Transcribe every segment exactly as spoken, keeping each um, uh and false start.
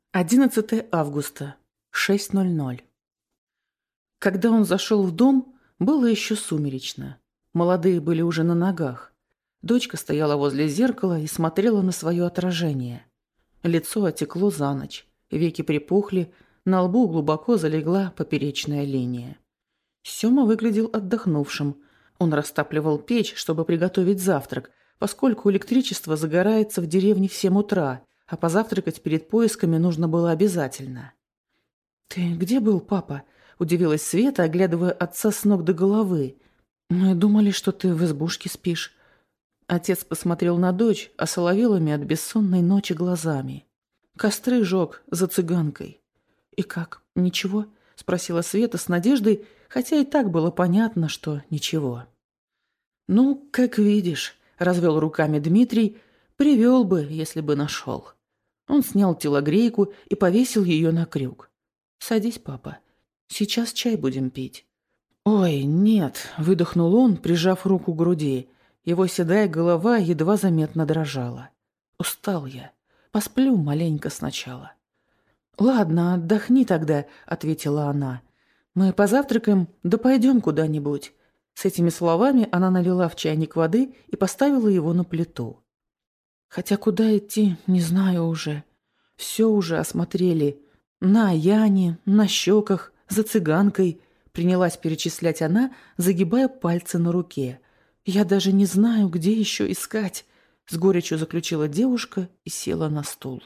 одиннадцатое августа, шесть ноль ноль. Когда он зашел в дом, было еще сумеречно. Молодые были уже на ногах. Дочка стояла возле зеркала и смотрела на свое отражение. Лицо отекло за ночь, веки припухли, на лбу глубоко залегла поперечная линия. Сёма выглядел отдохнувшим. Он растапливал печь, чтобы приготовить завтрак, поскольку электричество загорается в деревне в семь утра, а позавтракать перед поисками нужно было обязательно. «Ты где был, папа?» – удивилась Света, оглядывая отца с ног до головы. «Мы думали, что ты в избушке спишь». Отец посмотрел на дочь осоловелыми от бессонной ночи глазами. «Костры жёг за цыганкой». «И как, ничего?» – спросила Света с надеждой, хотя и так было понятно, что ничего. «Ну, как видишь», – развел руками Дмитрий, – «привёл бы, если бы нашёл». Он снял телогрейку и повесил ее на крюк. «Садись, папа. Сейчас чай будем пить». «Ой, нет», — выдохнул он, прижав руку к груди. Его седая голова едва заметно дрожала. «Устал я. Посплю маленько сначала». «Ладно, отдохни тогда», — ответила она. «Мы позавтракаем, да пойдем куда-нибудь». С этими словами она налила в чайник воды и поставила его на плиту. Хотя куда идти, не знаю уже. Все уже осмотрели. На Яне, на щеках, за цыганкой. Принялась перечислять она, загибая пальцы на руке. Я даже не знаю, где еще искать. С горечью заключила девушка и села на стул.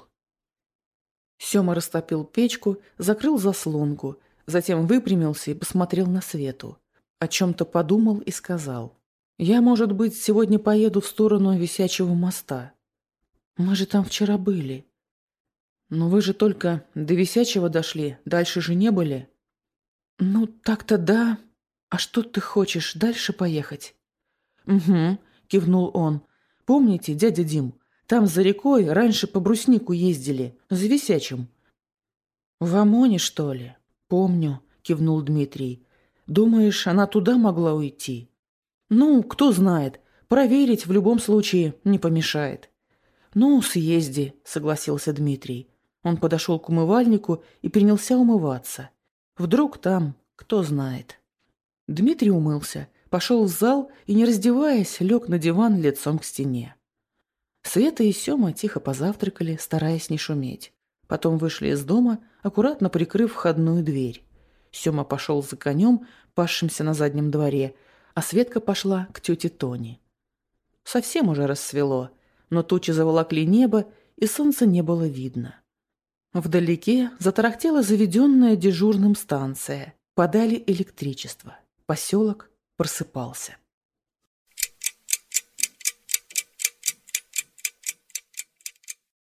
Сёма растопил печку, закрыл заслонку, затем выпрямился и посмотрел на Свету. О чем-то подумал и сказал. «Я, может быть, сегодня поеду в сторону Висячего моста. Мы же там вчера были». «Но вы же только до Висячего дошли, дальше же не были». «Ну, так-то да. А что ты хочешь, дальше поехать?» «Угу», — кивнул он. «Помните, дядя Дим, там за рекой раньше по бруснику ездили, за Висячим». «В Омоне, что ли?» «Помню», — кивнул Дмитрий. «Думаешь, она туда могла уйти?» «Ну, кто знает. Проверить в любом случае не помешает». «Ну, съезди», — согласился Дмитрий. Он подошел к умывальнику и принялся умываться. Вдруг там, кто знает. Дмитрий умылся, пошел в зал и, не раздеваясь, лег на диван лицом к стене. Света и Сёма тихо позавтракали, стараясь не шуметь. Потом вышли из дома, аккуратно прикрыв входную дверь. Сёма пошел за конем, пасшимся на заднем дворе, а Светка пошла к тете Тоне. Совсем уже рассвело, но тучи заволокли небо, и солнца не было видно. Вдалеке затарахтела заведенная дежурным станция. Подали электричество. Поселок просыпался.